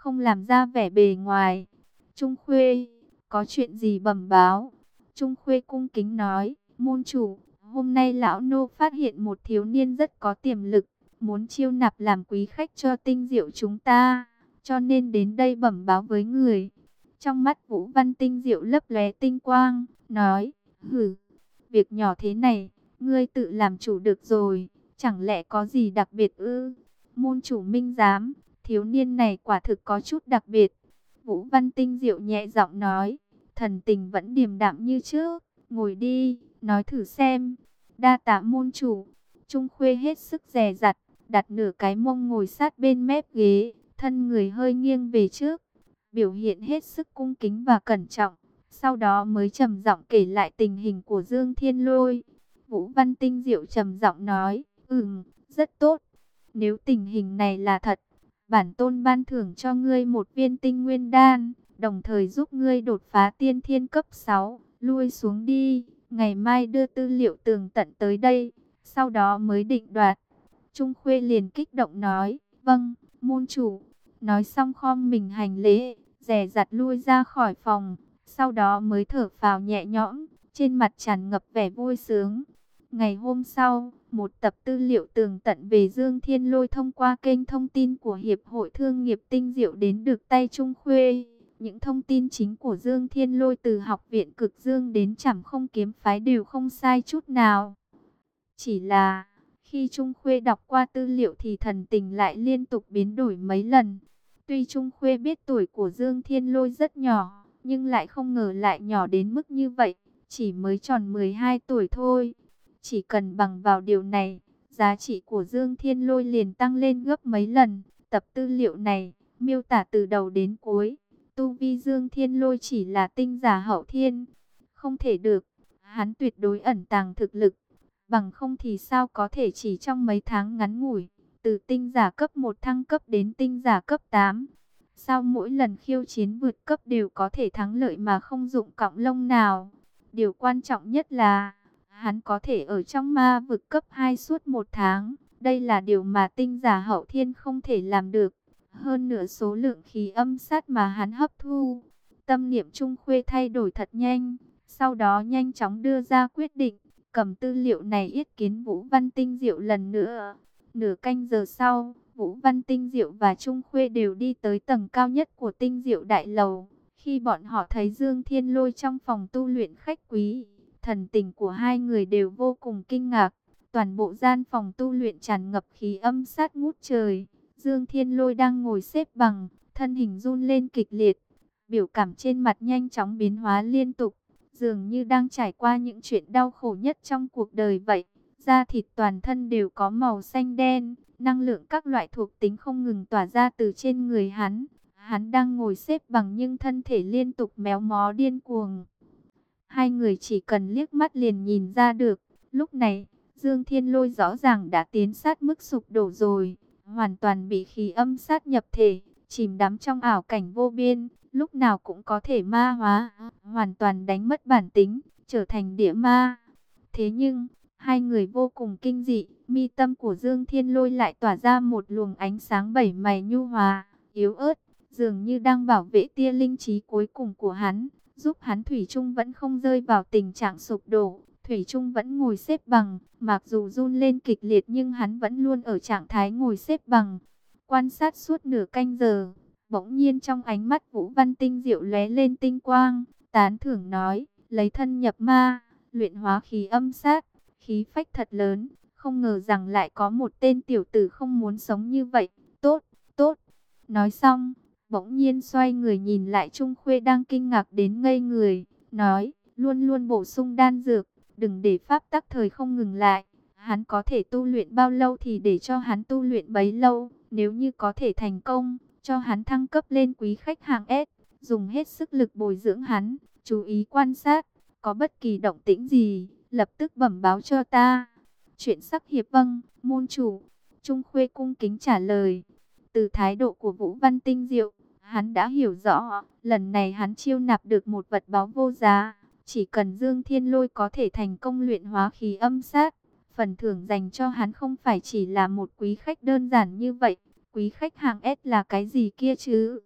không làm ra vẻ bề ngoài. Trung Khuê, có chuyện gì bẩm báo? Trung Khuê cung kính nói, môn chủ, hôm nay lão nô phát hiện một thiếu niên rất có tiềm lực, muốn chiêu nạp làm quý khách cho tinh diệu chúng ta, cho nên đến đây bẩm báo với người. Trong mắt Vũ Văn Tinh Diệu lấp lóe tinh quang, nói, hử, việc nhỏ thế này, ngươi tự làm chủ được rồi, chẳng lẽ có gì đặc biệt ư? Môn chủ minh giám, thiếu niên này quả thực có chút đặc biệt. Vũ Văn Tinh Diệu nhẹ giọng nói, thần tình vẫn điềm đạm như trước, ngồi đi, nói thử xem. Đa tạ môn chủ. Trung Khuê hết sức dè dặt, đặt nửa cái mông ngồi sát bên mép ghế, thân người hơi nghiêng về trước, biểu hiện hết sức cung kính và cẩn trọng. Sau đó mới trầm giọng kể lại tình hình của Dương Thiên Lôi. Vũ Văn Tinh Diệu trầm giọng nói, ừm, rất tốt. Nếu tình hình này là thật, bản tôn ban thưởng cho ngươi một viên tinh nguyên đan, đồng thời giúp ngươi đột phá tiên thiên cấp sáu, lui xuống đi, ngày mai đưa tư liệu tường tận tới đây, sau đó mới định đoạt. Trung Khuê liền kích động nói, vâng, môn chủ. Nói xong khom mình hành lễ, dè dặt lui ra khỏi phòng, sau đó mới thở phào nhẹ nhõm, trên mặt tràn ngập vẻ vui sướng. Ngày hôm sau, một tập tư liệu tường tận về Dương Thiên Lôi thông qua kênh thông tin của Hiệp hội Thương nghiệp Tinh Diệu đến được tay Trung Khuê. Những thông tin chính của Dương Thiên Lôi từ học viện Cực Dương đến Trảm Không Kiếm Phái đều không sai chút nào. Chỉ là, khi Trung Khuê đọc qua tư liệu thì thần tình lại liên tục biến đổi mấy lần. Tuy Trung Khuê biết tuổi của Dương Thiên Lôi rất nhỏ, nhưng lại không ngờ lại nhỏ đến mức như vậy, chỉ mới tròn mười hai tuổi thôi. Chỉ cần bằng vào điều này, giá trị của Dương Thiên Lôi liền tăng lên gấp mấy lần. Tập tư liệu này, miêu tả từ đầu đến cuối, tu vi Dương Thiên Lôi chỉ là tinh giả hậu thiên. Không thể được, hắn tuyệt đối ẩn tàng thực lực. Bằng không thì sao có thể chỉ trong mấy tháng ngắn ngủi, từ tinh giả cấp một thăng cấp đến tinh giả cấp tám. Sao mỗi lần khiêu chiến vượt cấp đều có thể thắng lợi mà không dụng cọng lông nào. Điều quan trọng nhất là, hắn có thể ở trong ma vực cấp hai suốt một tháng. Đây là điều mà tinh giả hậu thiên không thể làm được. Hơn nữa số lượng khí âm sát mà hắn hấp thu. Tâm niệm Trung Khuê thay đổi thật nhanh, sau đó nhanh chóng đưa ra quyết định. Cầm tư liệu này yết kiến Vũ Văn Tinh Diệu lần nữa. Nửa canh giờ sau, Vũ Văn Tinh Diệu và Trung Khuê đều đi tới tầng cao nhất của Tinh Diệu Đại Lầu. Khi bọn họ thấy Dương Thiên Lôi trong phòng tu luyện khách quý, thần tình của hai người đều vô cùng kinh ngạc. Toàn bộ gian phòng tu luyện tràn ngập khí âm sát ngút trời. Dương Thiên Lôi đang ngồi xếp bằng, thân hình run lên kịch liệt. Biểu cảm trên mặt nhanh chóng biến hóa liên tục, dường như đang trải qua những chuyện đau khổ nhất trong cuộc đời vậy. Da thịt toàn thân đều có màu xanh đen, năng lượng các loại thuộc tính không ngừng tỏa ra từ trên người hắn. Hắn đang ngồi xếp bằng nhưng thân thể liên tục méo mó điên cuồng. Hai người chỉ cần liếc mắt liền nhìn ra được. Lúc này, Dương Thiên Lôi rõ ràng đã tiến sát mức sụp đổ rồi, hoàn toàn bị khí âm sát nhập thể, chìm đắm trong ảo cảnh vô biên, lúc nào cũng có thể ma hóa, hoàn toàn đánh mất bản tính, trở thành địa ma. Thế nhưng, hai người vô cùng kinh dị, mi tâm của Dương Thiên Lôi lại tỏa ra một luồng ánh sáng bảy màu nhu hòa, yếu ớt, dường như đang bảo vệ tia linh trí cuối cùng của hắn, giúp hắn thủy chung vẫn không rơi vào tình trạng sụp đổ. Thủy chung vẫn ngồi xếp bằng, mặc dù run lên kịch liệt nhưng hắn vẫn luôn ở trạng thái ngồi xếp bằng. Quan sát suốt nửa canh giờ, bỗng nhiên trong ánh mắt Vũ Văn Tinh Diệu lóe lên tinh quang, tán thưởng nói, lấy thân nhập ma, luyện hóa khí âm sát, khí phách thật lớn, không ngờ rằng lại có một tên tiểu tử không muốn sống như vậy, tốt, tốt. Nói xong, bỗng nhiên xoay người nhìn lại Trung Khuê đang kinh ngạc đến ngây người, nói, luôn luôn bổ sung đan dược, đừng để pháp tắc thời không ngừng lại, hắn có thể tu luyện bao lâu thì để cho hắn tu luyện bấy lâu, nếu như có thể thành công, cho hắn thăng cấp lên quý khách hàng S, dùng hết sức lực bồi dưỡng hắn, chú ý quan sát, có bất kỳ động tĩnh gì, lập tức bẩm báo cho ta. Chuyện sắc hiệp vâng, môn chủ. Trung Khuê cung kính trả lời. Từ thái độ của Vũ Văn Tinh Diệu, hắn đã hiểu rõ, lần này hắn chiêu nạp được một vật báu vô giá. Chỉ cần Dương Thiên Lôi có thể thành công luyện hóa khí âm sát, phần thưởng dành cho hắn không phải chỉ là một quý khách đơn giản như vậy. Quý khách hàng S là cái gì kia chứ?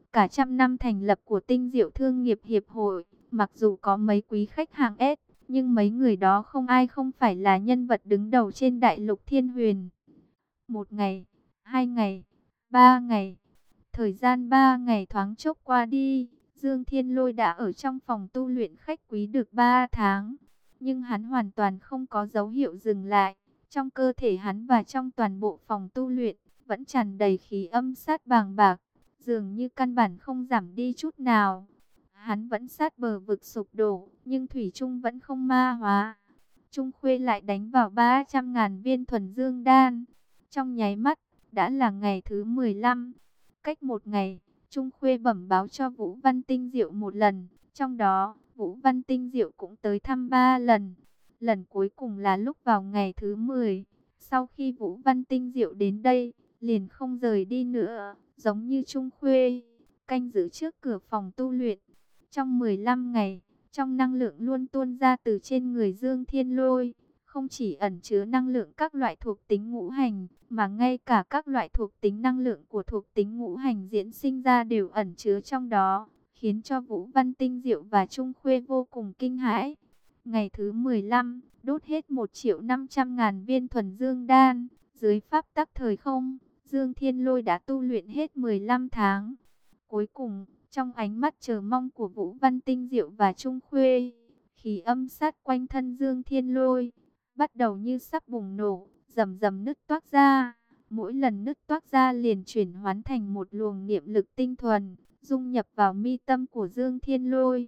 Cả trăm năm thành lập của Tinh Diệu Thương nghiệp Hiệp hội, mặc dù có mấy quý khách hàng S, nhưng mấy người đó không ai không phải là nhân vật đứng đầu trên đại lục Thiên Huyền. Một ngày, hai ngày, ba ngày, thời gian ba ngày thoáng chốc qua đi, Dương Thiên Lôi đã ở trong phòng tu luyện khách quý được ba tháng. Nhưng hắn hoàn toàn không có dấu hiệu dừng lại. Trong cơ thể hắn và trong toàn bộ phòng tu luyện, vẫn tràn đầy khí âm sát bàng bạc, dường như căn bản không giảm đi chút nào. Hắn vẫn sát bờ vực sụp đổ, nhưng thủy chung vẫn không ma hóa. Trung Khuê lại đánh vào ba trăm ngàn viên thuần dương đan. Trong nháy mắt, đã là ngày thứ mười lăm. Cách một ngày, Trung Khuê bẩm báo cho Vũ Văn Tinh Diệu một lần. Trong đó, Vũ Văn Tinh Diệu cũng tới thăm ba lần. Lần cuối cùng là lúc vào ngày thứ mười. Sau khi Vũ Văn Tinh Diệu đến đây, liền không rời đi nữa, giống như Trung Khuê, canh giữ trước cửa phòng tu luyện. Trong mười lăm ngày, trong năng lượng luôn tuôn ra từ trên người Dương Thiên Lôi, không chỉ ẩn chứa năng lượng các loại thuộc tính ngũ hành, mà ngay cả các loại thuộc tính năng lượng của thuộc tính ngũ hành diễn sinh ra đều ẩn chứa trong đó, khiến cho Vũ Văn Tinh Diệu và Trung Khuê vô cùng kinh hãi. Ngày thứ mười lăm, đốt hết một triệu năm trăm ngàn viên thuần dương đan, dưới pháp tắc thời không, Dương Thiên Lôi đã tu luyện hết mười lăm tháng. Cuối cùng, trong ánh mắt chờ mong của Vũ Văn Tinh Diệu và Trung Khuê, khí âm sát quanh thân Dương Thiên Lôi bắt đầu như sắp bùng nổ, rầm rầm nứt toác ra. Mỗi lần nứt toác ra liền chuyển hóa thành một luồng niệm lực tinh thuần, dung nhập vào mi tâm của Dương Thiên Lôi.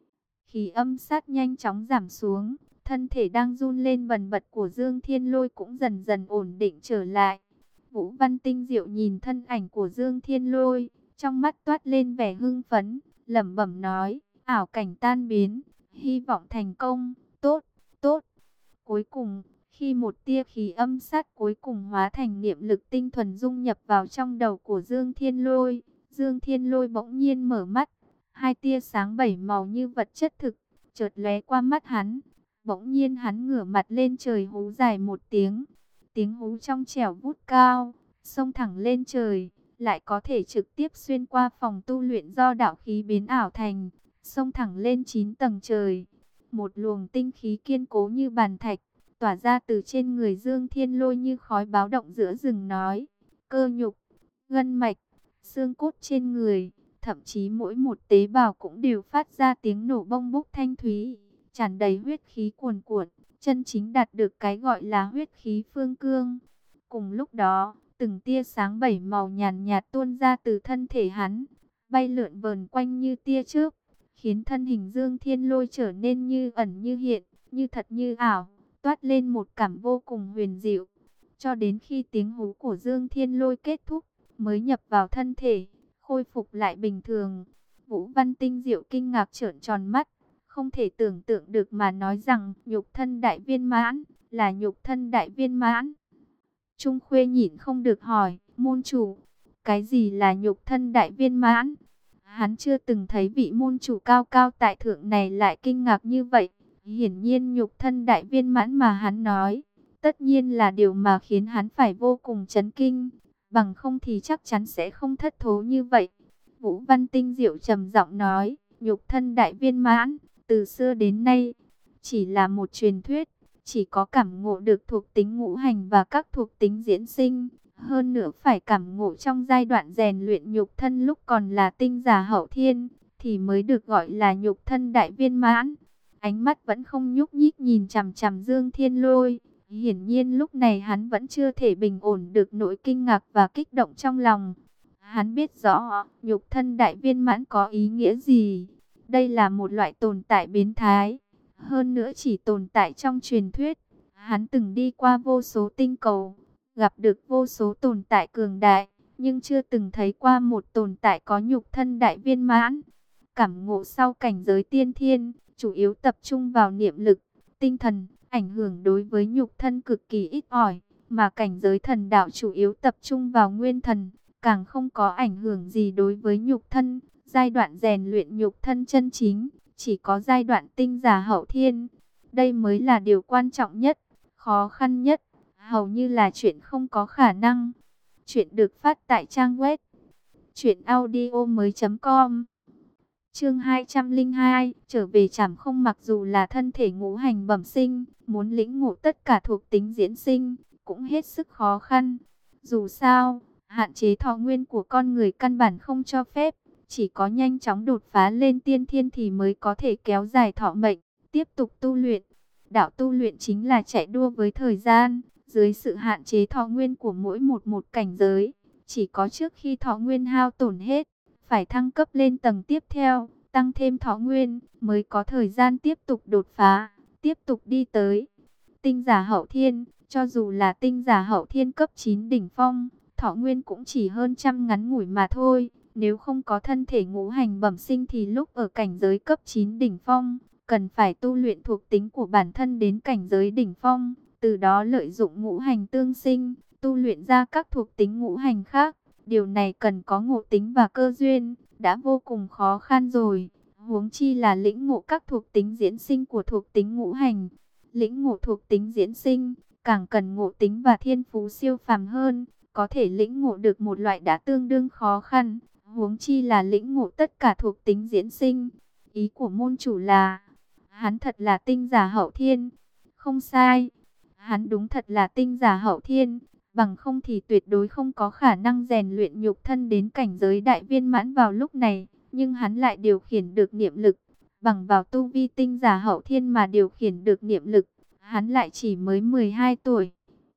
Khí âm sát nhanh chóng giảm xuống, thân thể đang run lên bần bật của Dương Thiên Lôi cũng dần dần ổn định trở lại. Vũ Văn Tinh Diệu nhìn thân ảnh của Dương Thiên Lôi, trong mắt toát lên vẻ hưng phấn, lẩm bẩm nói, ảo cảnh tan biến, hy vọng thành công, tốt, tốt. Cuối cùng, khi một tia khí âm sát cuối cùng hóa thành niệm lực tinh thuần dung nhập vào trong đầu của Dương Thiên Lôi, Dương Thiên Lôi bỗng nhiên mở mắt, hai tia sáng bảy màu như vật chất thực, chợt lóe qua mắt hắn. Bỗng nhiên hắn ngửa mặt lên trời hú dài một tiếng, tiếng hú trong trẻo vút cao, xông thẳng lên trời, lại có thể trực tiếp xuyên qua phòng tu luyện do đạo khí biến ảo thành, xông thẳng lên chín tầng trời. Một luồng tinh khí kiên cố như bàn thạch, tỏa ra từ trên người Dương Thiên Lôi như khói báo động giữa rừng nói, cơ nhục, gân mạch, xương cốt trên người, thậm chí mỗi một tế bào cũng đều phát ra tiếng nổ bông bốc thanh thúy, tràn đầy huyết khí cuồn cuộn, chân chính đạt được cái gọi là huyết khí phương cương. Cùng lúc đó, từng tia sáng bảy màu nhàn nhạt tuôn ra từ thân thể hắn, bay lượn vờn quanh như tia chớp, khiến thân hình Dương Thiên Lôi trở nên như ẩn như hiện, như thật như ảo, toát lên một cảm vô cùng huyền diệu. Cho đến khi tiếng hú của Dương Thiên Lôi kết thúc, mới nhập vào thân thể, khôi phục lại bình thường. Vũ Văn Tinh Diệu kinh ngạc trợn tròn mắt, không thể tưởng tượng được mà nói rằng nhục thân đại viên mãn, là nhục thân đại viên mãn. Trung Khuê nhịn không được hỏi, môn chủ, cái gì là nhục thân đại viên mãn? Hắn chưa từng thấy vị môn chủ cao cao tại thượng này lại kinh ngạc như vậy. Hiển nhiên nhục thân đại viên mãn mà hắn nói, tất nhiên là điều mà khiến hắn phải vô cùng chấn kinh, bằng không thì chắc chắn sẽ không thất thố như vậy. Vũ Văn Tinh Diệu trầm giọng nói, nhục thân đại viên mãn, từ xưa đến nay, chỉ là một truyền thuyết, chỉ có cảm ngộ được thuộc tính ngũ hành và các thuộc tính diễn sinh, hơn nữa phải cảm ngộ trong giai đoạn rèn luyện nhục thân lúc còn là tinh giả hậu thiên, thì mới được gọi là nhục thân đại viên mãn. Ánh mắt vẫn không nhúc nhích nhìn chằm chằm Dương Thiên Lôi, hiển nhiên lúc này hắn vẫn chưa thể bình ổn được nỗi kinh ngạc và kích động trong lòng. Hắn biết rõ nhục thân đại viên mãn có ý nghĩa gì. Đây là một loại tồn tại biến thái, hơn nữa chỉ tồn tại trong truyền thuyết. Hắn từng đi qua vô số tinh cầu, gặp được vô số tồn tại cường đại, nhưng chưa từng thấy qua một tồn tại có nhục thân đại viên mãn. Cảm ngộ sau cảnh giới tiên thiên, chủ yếu tập trung vào niệm lực, tinh thần, ảnh hưởng đối với nhục thân cực kỳ ít ỏi, mà cảnh giới thần đạo chủ yếu tập trung vào nguyên thần, càng không có ảnh hưởng gì đối với nhục thân. Giai đoạn rèn luyện nhục thân chân chính, chỉ có giai đoạn tinh giả hậu thiên. Đây mới là điều quan trọng nhất, khó khăn nhất, hầu như là chuyện không có khả năng. Chuyện được phát tại trang web Chuyện audio mới com. Chương hai trăm lẻ hai, trở về Trảm Không. Mặc dù là thân thể ngũ hành bẩm sinh, muốn lĩnh ngộ tất cả thuộc tính diễn sinh cũng hết sức khó khăn. Dù sao, hạn chế thọ nguyên của con người căn bản không cho phép, chỉ có nhanh chóng đột phá lên tiên thiên thì mới có thể kéo dài thọ mệnh, tiếp tục tu luyện. Đạo tu luyện chính là chạy đua với thời gian, dưới sự hạn chế thọ nguyên của mỗi một một cảnh giới, chỉ có trước khi thọ nguyên hao tổn hết, phải thăng cấp lên tầng tiếp theo, tăng thêm thọ nguyên, mới có thời gian tiếp tục đột phá, tiếp tục đi tới tinh giả hậu thiên. Cho dù là tinh giả hậu thiên cấp chín đỉnh phong, thọ nguyên cũng chỉ hơn trăm ngắn ngủi mà thôi. Nếu không có thân thể ngũ hành bẩm sinh thì lúc ở cảnh giới cấp chín đỉnh phong, cần phải tu luyện thuộc tính của bản thân đến cảnh giới đỉnh phong, từ đó lợi dụng ngũ hành tương sinh, tu luyện ra các thuộc tính ngũ hành khác. Điều này cần có ngộ tính và cơ duyên, đã vô cùng khó khăn rồi. Huống chi là lĩnh ngộ các thuộc tính diễn sinh của thuộc tính ngũ hành. Lĩnh ngộ thuộc tính diễn sinh, càng cần ngộ tính và thiên phú siêu phàm hơn, có thể lĩnh ngộ được một loại đã tương đương khó khăn. Huống chi là lĩnh ngộ tất cả thuộc tính diễn sinh. Ý của môn chủ là, hắn thật là tinh giả hậu thiên. Không sai, hắn đúng thật là tinh giả hậu thiên. Bằng không thì tuyệt đối không có khả năng rèn luyện nhục thân đến cảnh giới đại viên mãn vào lúc này. Nhưng hắn lại điều khiển được niệm lực. Bằng vào tu vi tinh giả hậu thiên mà điều khiển được niệm lực, hắn lại chỉ mới mười hai tuổi.